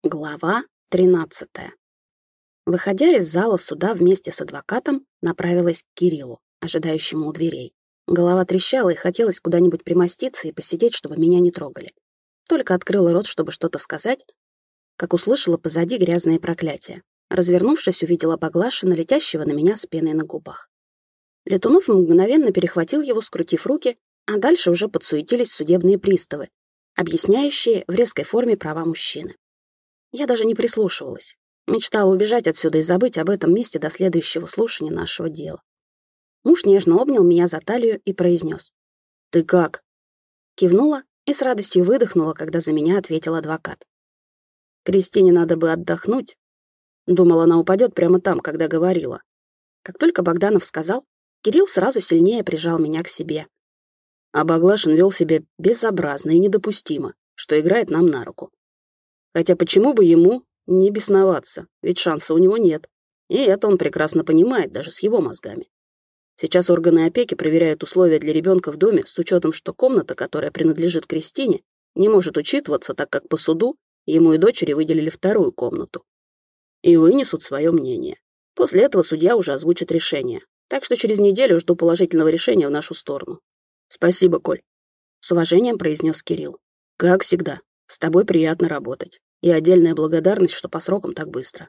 Глава 13. Выходя из зала суда вместе с адвокатом, направилась к Кириллу, ожидающему у дверей. Голова трещала, и хотелось куда-нибудь примоститься и посидеть, чтобы меня не трогали. Только открыла рот, чтобы что-то сказать, как услышала позади грязные проклятия. Развернувшись, увидела Баглашина, летящего на меня с пеной на губах. Летунов мгновенно перехватил его, скрутив руки, а дальше уже подсуетились судебные приставы, объясняющие в резкой форме права мужчины. Я даже не прислушивалась. Мечтала убежать отсюда и забыть об этом месте до следующего слушания нашего дела. Муж нежно обнял меня за талию и произнес: «Ты как?» Кивнула и с радостью выдохнула, когда за меня ответил адвокат. «Кристине надо бы отдохнуть». Думала, она упадет прямо там, когда говорила. Как только Богданов сказал, Кирилл сразу сильнее прижал меня к себе. А Баглашин вел себя безобразно и недопустимо, что играет нам на руку. Хотя почему бы ему не бесноваться, ведь шанса у него нет. И это он прекрасно понимает, даже с его мозгами. Сейчас органы опеки проверяют условия для ребенка в доме с учетом, что комната, которая принадлежит Кристине, не может учитываться, так как по суду ему и дочери выделили вторую комнату. И вынесут свое мнение. После этого судья уже озвучит решение. Так что через неделю жду положительного решения в нашу сторону. Спасибо, Коль. С уважением произнес Кирилл. Как всегда, с тобой приятно работать. И отдельная благодарность, что по срокам так быстро.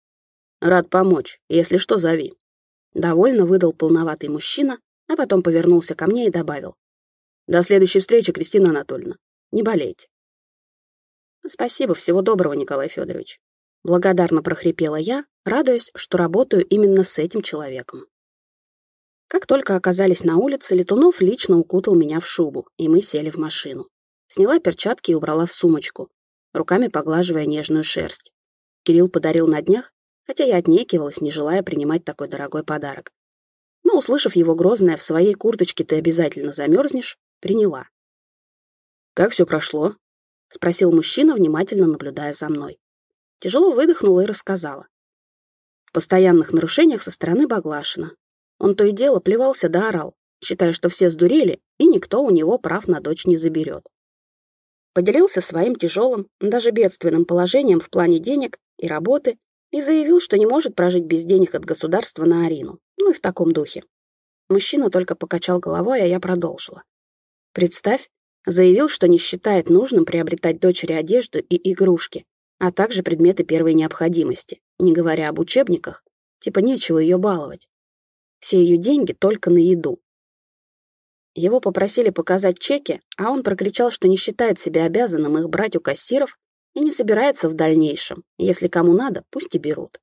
Рад помочь, если что, зови. Довольно выдал полноватый мужчина, а потом повернулся ко мне и добавил: до следующей встречи, Кристина Анатольевна. Не болейте. Спасибо, всего доброго, Николай Федорович. Благодарно прохрипела я, радуясь, что работаю именно с этим человеком. Как только оказались на улице, Летунов лично укутал меня в шубу, и мы сели в машину. Сняла перчатки и убрала в сумочку, руками поглаживая нежную шерсть. Кирилл подарил на днях, хотя я отнекивалась, не желая принимать такой дорогой подарок. Но, услышав его грозное «в своей курточке ты обязательно замерзнешь», приняла. «Как все прошло?» — спросил мужчина, внимательно наблюдая за мной. Тяжело выдохнула и рассказала. В постоянных нарушениях со стороны Баглашина. Он то и дело плевался да орал, считая, что все сдурели, и никто у него прав на дочь не заберет. Поделился своим тяжелым, даже бедственным положением в плане денег и работы и заявил, что не может прожить без денег от государства на Арину. Ну и в таком духе. Мужчина только покачал головой, а я продолжила. Представь, заявил, что не считает нужным приобретать дочери одежду и игрушки, а также предметы первой необходимости, не говоря об учебниках, типа нечего ее баловать. Все ее деньги только на еду. Его попросили показать чеки, а он прокричал, что не считает себя обязанным их брать у кассиров и не собирается в дальнейшем. Если кому надо, пусть и берут.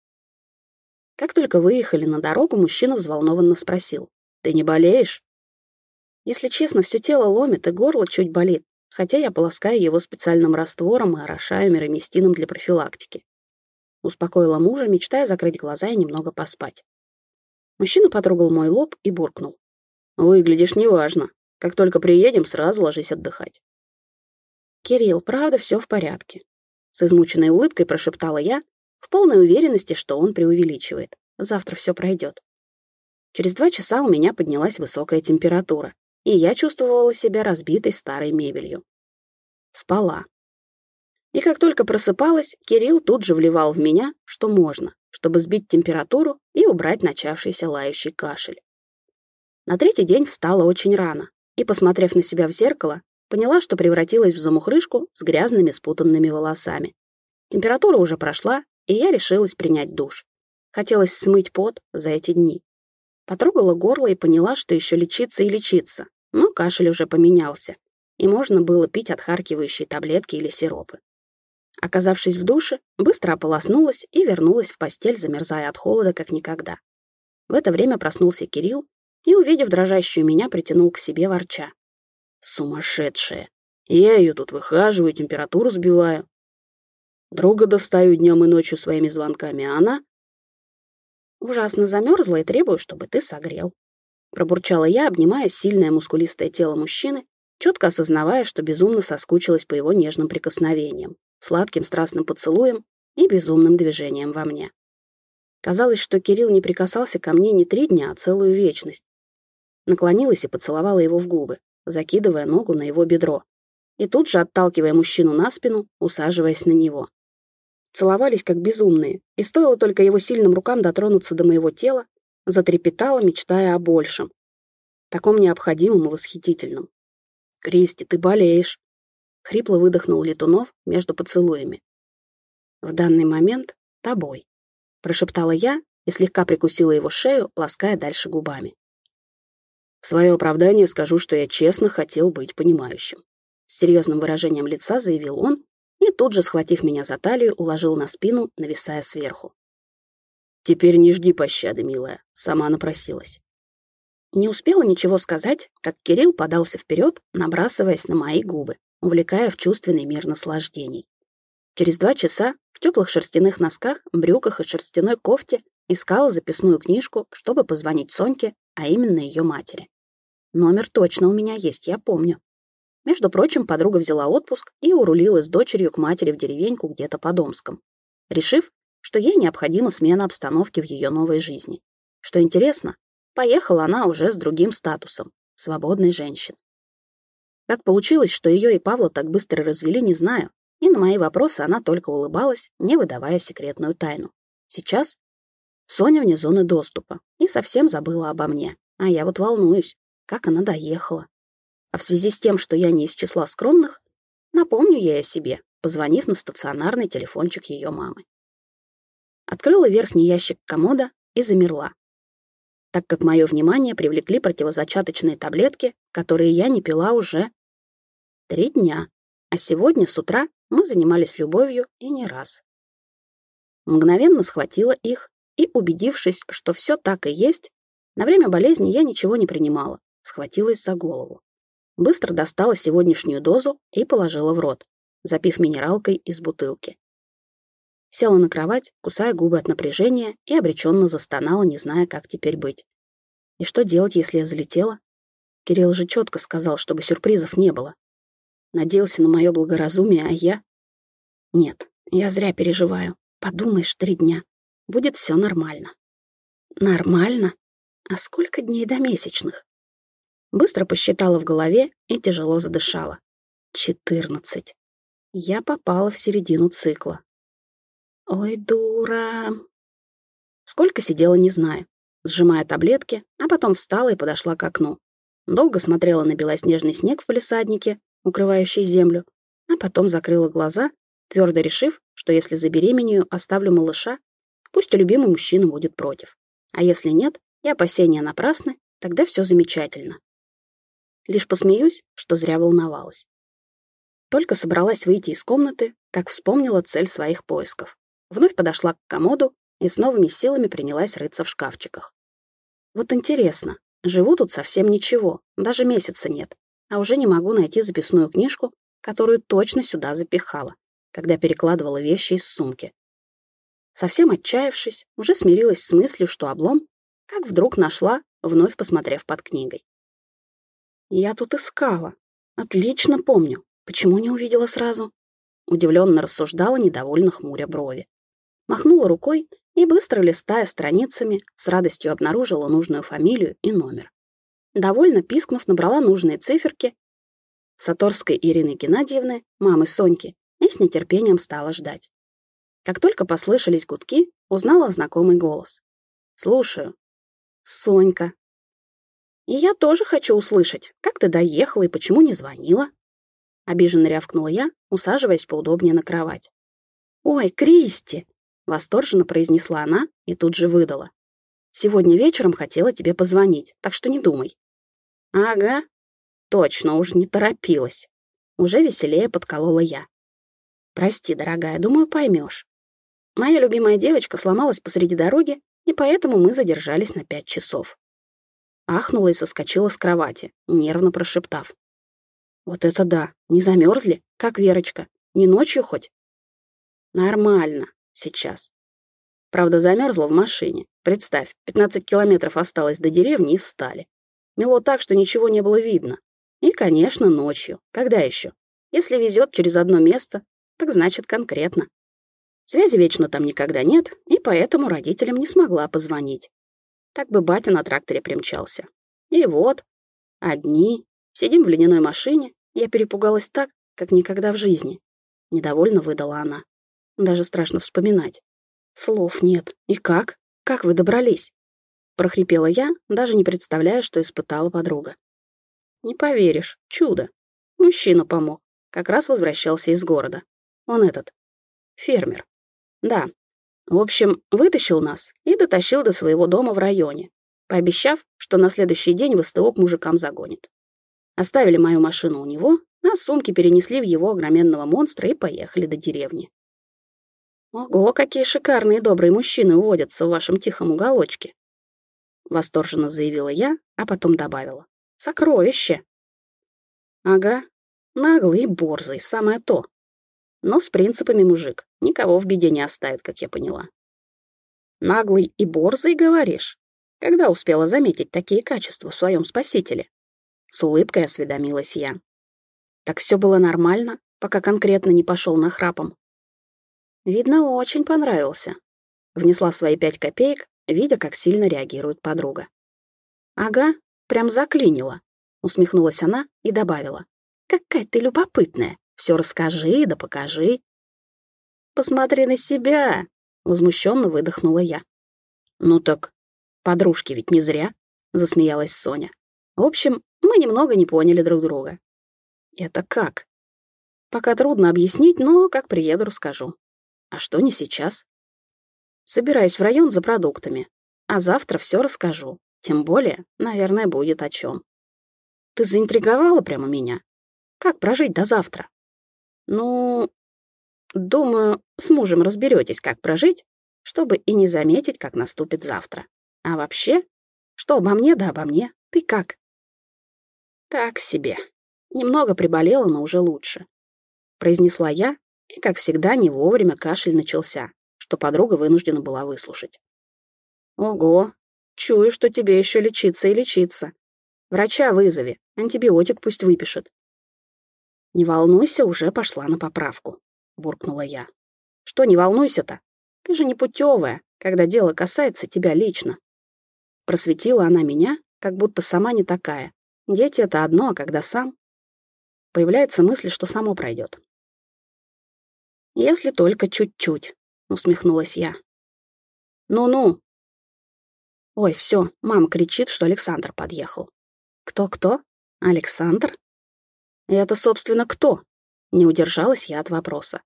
Как только выехали на дорогу, мужчина взволнованно спросил: «Ты не болеешь?» Если честно, все тело ломит и горло чуть болит, хотя я полоскаю его специальным раствором и орошаю мироместином для профилактики. Успокоила мужа, мечтая закрыть глаза и немного поспать. Мужчина потрогал мой лоб и буркнул: «Выглядишь неважно. Как только приедем, сразу ложись отдыхать». «Кирилл, правда, все в порядке», — с измученной улыбкой прошептала я, в полной уверенности, что он преувеличивает. Завтра все пройдет. Через 2 часа у меня поднялась высокая температура, и я чувствовала себя разбитой старой мебелью. Спала. И как только просыпалась, Кирилл тут же вливал в меня, что можно, чтобы сбить температуру и убрать начавшийся лающий кашель. На 3-й день встала очень рано и, посмотрев на себя в зеркало, поняла, что превратилась в замухрышку с грязными спутанными волосами. Температура уже прошла, и я решилась принять душ. Хотелось смыть пот за эти дни. Потрогала горло и поняла, что еще лечиться и лечиться, но кашель уже поменялся, и можно было пить отхаркивающие таблетки или сиропы. Оказавшись в душе, быстро ополоснулась и вернулась в постель, замерзая от холода как никогда. В это время проснулся Кирилл и, увидев дрожащую меня, притянул к себе, ворча: «Сумасшедшая! Я ее тут выхаживаю, температуру сбиваю. Друга достаю днем и ночью своими звонками, а она...» «Ужасно замерзла и требую, чтобы ты согрел», — пробурчала я, обнимая сильное мускулистое тело мужчины, четко осознавая, что безумно соскучилась по его нежным прикосновениям, сладким страстным поцелуем и безумным движением во мне. Казалось, что Кирилл не прикасался ко мне не 3 дня, а целую вечность. Наклонилась и поцеловала его в губы, закидывая ногу на его бедро, и тут же отталкивая мужчину на спину, усаживаясь на него. Целовались как безумные, и стоило только его сильным рукам дотронуться до моего тела, затрепетала, мечтая о большем, таком необходимом и восхитительном. «Кристи, ты болеешь!» — хрипло выдохнул Летунов между поцелуями. «В данный момент тобой», — прошептала я и слегка прикусила его шею, лаская дальше губами. «В свое оправдание скажу, что я честно хотел быть понимающим», — с серьезным выражением лица заявил он и тут же, схватив меня за талию, уложил на спину, нависая сверху. «Теперь не жди пощады, милая, сама напросилась». Не успела ничего сказать, как Кирилл подался вперед, набрасываясь на мои губы, увлекая в чувственный мир наслаждений. Через 2 часа в теплых шерстяных носках, брюках и шерстяной кофте искала записную книжку, чтобы позвонить Соньке, а именно ее матери. Номер точно у меня есть, я помню. Между прочим, подруга взяла отпуск и урулила с дочерью к матери в деревеньку где-то под Омском, решив, что ей необходима смена обстановки в ее новой жизни. Что интересно, поехала она уже с другим статусом — свободной женщины. Как получилось, что ее и Павла так быстро развели, не знаю, и на мои вопросы она только улыбалась, не выдавая секретную тайну. Сейчас Соня вне зоны доступа и совсем забыла обо мне, а я вот волнуюсь, как она доехала. А в связи с тем, что я не из числа скромных, напомню ей о себе, позвонив на стационарный телефончик ее мамы. Открыла верхний ящик комода и замерла, так как мое внимание привлекли противозачаточные таблетки, которые я не пила уже 3 дня, а сегодня с утра мы занимались любовью и не раз. Мгновенно схватила их и, убедившись, что все так и есть, на время болезни я ничего не принимала, схватилась за голову. Быстро достала сегодняшнюю дозу и положила в рот, запив минералкой из бутылки. Села на кровать, кусая губы от напряжения, и обреченно застонала, не зная, как теперь быть. И что делать, если я залетела? Кирилл же четко сказал, чтобы сюрпризов не было. Надеялся на мое благоразумие, а я... Нет, я зря переживаю. Подумаешь, 3 дня. Будет все нормально. Нормально? А сколько дней до месячных? Быстро посчитала в голове и тяжело задышала. 14. Я попала в середину цикла. Ой, дура. Сколько сидела, не знаю, сжимая таблетки, а потом встала и подошла к окну. Долго смотрела на белоснежный снег в палисаднике, укрывающий землю, а потом закрыла глаза, твердо решив, что если забеременею, оставлю малыша, пусть и любимый мужчина будет против. А если нет, и опасения напрасны, тогда все замечательно. Лишь посмеюсь, что зря волновалась. Только собралась выйти из комнаты, как вспомнила цель своих поисков. Вновь подошла к комоду и с новыми силами принялась рыться в шкафчиках. Вот интересно, живу тут совсем ничего, даже месяца нет, а уже не могу найти записную книжку, которую точно сюда запихала, когда перекладывала вещи из сумки. Совсем отчаявшись, уже смирилась с мыслью, что облом, как вдруг нашла, вновь посмотрев под книгой. Я тут искала. Отлично помню. Почему не увидела сразу? Удивленно рассуждала, недовольно хмуря брови. Махнула рукой и, быстро листая страницами, с радостью обнаружила нужную фамилию и номер. Довольно пискнув, набрала нужные циферки Саторской Ирины Геннадьевны, мамы Соньки, и с нетерпением стала ждать. Как только послышались гудки, узнала знакомый голос. «Слушаю». «Сонька». «И я тоже хочу услышать, как ты доехала и почему не звонила?» Обиженно рявкнула я, усаживаясь поудобнее на кровать. «Ой, Кристи!» — восторженно произнесла она и тут же выдала. «Сегодня вечером хотела тебе позвонить, так что не думай». «Ага, точно, уж не торопилась». Уже веселее подколола я. «Прости, дорогая, думаю, поймешь. Моя любимая девочка сломалась посреди дороги, и поэтому мы задержались на 5 часов». Ахнула и соскочила с кровати, нервно прошептав. «Вот это да! Не замерзли? Как Верочка? Не ночью хоть?» «Нормально. Сейчас. Правда, замерзла в машине. Представь, 15 километров осталось до деревни и встали. Мело так, что ничего не было видно. И, конечно, ночью. Когда еще? Если везет через одно место, так значит конкретно. Связи вечно там никогда нет, и поэтому родителям не смогла позвонить. Так бы батя на тракторе примчался. И вот, одни, сидим в ледяной машине, я перепугалась так, как никогда в жизни. Недовольно выдала она. Даже страшно вспоминать. Слов нет. И как? Как вы добрались? Прохрипела я, даже не представляя, что испытала подруга. Не поверишь, чудо. Мужчина помог. Как раз возвращался из города. Он фермер. Да. В общем, вытащил нас и дотащил до своего дома в районе, пообещав, что на следующий день в СТО к мужикам загонит. Оставили мою машину у него, а сумки перенесли в его огроменного монстра и поехали до деревни. Ого, какие шикарные и добрые мужчины уводятся в вашем тихом уголочке. Восторженно заявила я, а потом добавила. Сокровище. Ага, наглый и борзый, самое то. Но с принципами мужик, никого в беде не оставит, как я поняла. Наглый и борзый, говоришь? Когда успела заметить такие качества в своем спасителе? С улыбкой осведомилась я. Так все было нормально, пока конкретно не пошел нахрапом. Видно, очень понравился. Внесла свои 5 копеек, видя, как сильно реагирует подруга. Ага, прям заклинила. Усмехнулась она и добавила. Какая ты любопытная. Все расскажи да покажи. Посмотри на себя, возмущенно выдохнула я. Ну так, подружки ведь не зря, засмеялась Соня. В общем, мы немного не поняли друг друга. Это как? Пока трудно объяснить, но как приеду, расскажу. А что не сейчас? Собираюсь в район за продуктами, а завтра все расскажу. Тем более, наверное, будет о чем. Ты заинтриговала прямо меня. Как прожить до завтра? Ну, думаю, с мужем разберетесь, как прожить, чтобы и не заметить, как наступит завтра. А вообще, что обо мне, да обо мне. Ты как? Так себе. Немного приболела, но уже лучше. Произнесла я, и, как всегда, не вовремя кашель начался, что подруга вынуждена была выслушать. Ого, чую, что тебе еще лечиться и лечиться. Врача вызови, антибиотик пусть выпишет. Не волнуйся, уже пошла на поправку, буркнула я. Что не волнуйся-то? Ты же не путевая, когда дело касается тебя лично. Просветила она меня, как будто сама не такая. Дети — это одно, а когда сам... Появляется мысль, что само пройдет. Если только чуть-чуть, усмехнулась я. Ну-ну. Ой, все, мама кричит, что Александр подъехал. Кто-кто? Александр? Это, собственно, кто? Не удержалась я от вопроса.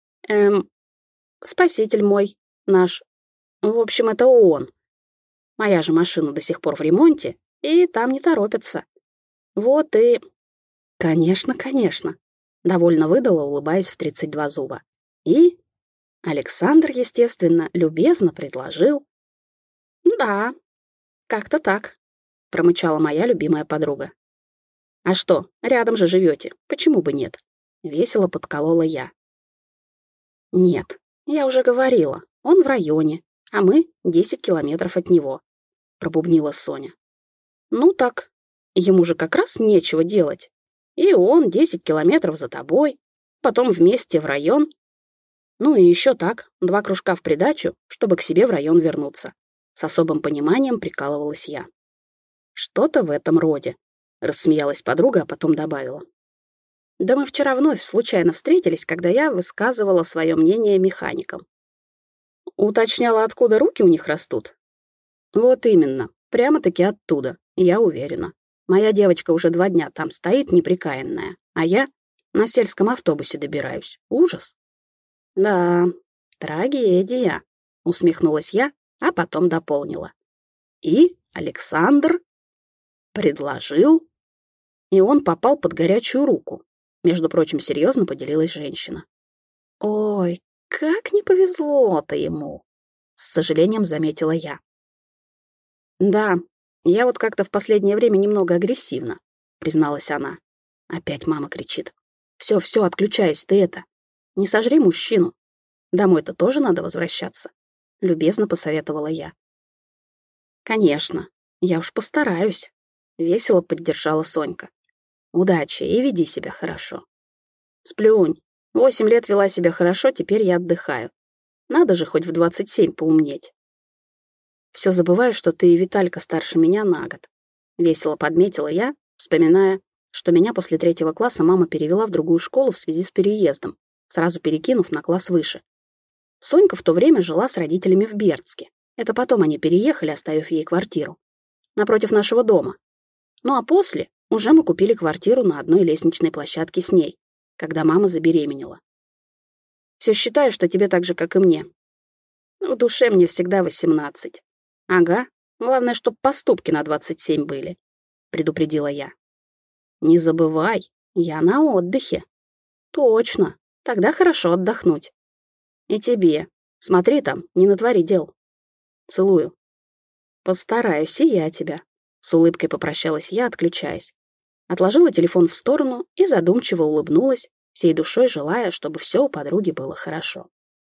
Спаситель мой, наш. В общем, это он. Моя же машина до сих пор в ремонте, и там не торопятся. Вот и... Конечно, конечно. Довольно выдала, улыбаясь в 32 зуба. И Александр, естественно, любезно предложил. Да, как-то так, промычала моя любимая подруга. А что, рядом же живете, почему бы нет? Весело подколола я. Нет, я уже говорила, он в районе, а мы 10 километров от него, пробубнила Соня. Ну так, ему же как раз нечего делать. И он 10 километров за тобой, потом вместе в район. Ну и еще так, 2 кружка в придачу, чтобы к себе в район вернуться. С особым пониманием прикалывалась я. Что-то в этом роде. Рассмеялась подруга, а потом добавила. Да мы вчера вновь случайно встретились, когда я высказывала свое мнение механикам. Уточняла, откуда руки у них растут. Вот именно, прямо-таки оттуда, я уверена. Моя девочка уже 2 дня там стоит неприкаянная, а я на сельском автобусе добираюсь. Ужас. Да, трагедия, усмехнулась я, а потом дополнила. И Александр предложил, и он попал под горячую руку. Между прочим, серьезно поделилась женщина. Ой, как не повезло-то ему, с сожалением заметила я. Да, я вот как-то в последнее время немного агрессивна, призналась она. Опять мама кричит. Все, отключаюсь, ты это. Не сожри мужчину. Домой-то тоже надо возвращаться, любезно посоветовала я. Конечно, я уж постараюсь, весело поддержала Сонька. Удачи и веди себя хорошо. Сплюнь. 8 лет вела себя хорошо, теперь я отдыхаю. Надо же хоть в 27 поумнеть. Все забываю, что ты и Виталька старше меня на год. Весело подметила я, вспоминая, что меня после 3 класса мама перевела в другую школу в связи с переездом, сразу перекинув на класс выше. Сонька в то время жила с родителями в Бердске. Это потом они переехали, оставив ей квартиру. Напротив нашего дома. Ну а после уже мы купили квартиру на одной лестничной площадке с ней, когда мама забеременела. Все считаю, что тебе так же, как и мне. В душе мне всегда 18. Ага, главное, чтоб поступки на 27 были, предупредила я. Не забывай, я на отдыхе. Точно, тогда хорошо отдохнуть. И тебе. Смотри там, не натвори дел. Целую. Постараюсь и я тебя. С улыбкой попрощалась я, отключаясь. Отложила телефон в сторону и задумчиво улыбнулась, всей душой желая, чтобы все у подруги было хорошо.